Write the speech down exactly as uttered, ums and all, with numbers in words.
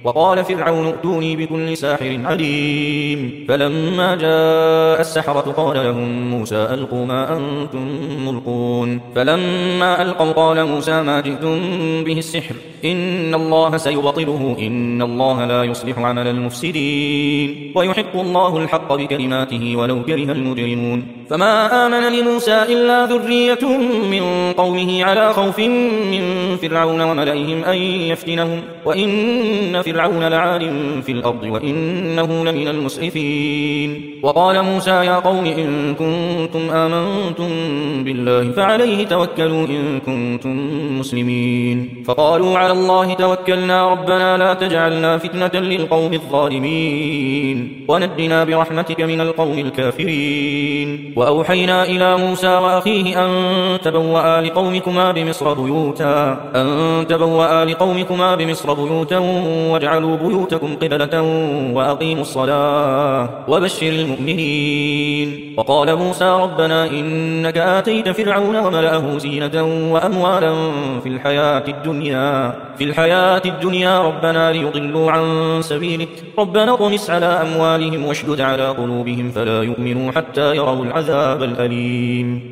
وقال فرعون ائتوني بكل ساحر عليم. فلما جاء السحرة قال لهم موسى ألقوا ما أنتم ملقون. فلما ألقوا قال موسى ما جئتم به السحر إن الله سيبطله إن الله لا يصلح عمل المفسدين ويحق الله الحق بكلماته ولو كره المجرمون. فما آمن لموسى إلا ذرية من قومه على خوف من فرعون وملئهم أن يفتنهم وإن فرعون لعال في الأرض وإنه لمن المسرفين. وقال موسى يا قوم إن كنتم آمنتم بالله فعليه توكلوا إن كنتم مسلمين. فقالوا على الله توكلنا ربنا لا تجعلنا فتنة للقوم الظالمين ونجنا برحمتك من القوم الكافرين. وأوحينا إلى موسى وأخيه أن تبوأ لقومكما بمصر بيوتا أن تبوأ لقومكما بمصر بيوتا واجعلوا بيوتكم قبلة وأقيموا الصلاة وبشر المؤمنين. وقال موسى ربنا إنك آتيت فرعون وملأه زينة وأموالا في الحياة الدنيا في الحياة الدنيا ربنا ليضلوا عن سبيلك ربنا اطمس على أموالهم واشدد على قلوبهم فلا يؤمنوا حتى يروا العذاب الأليم.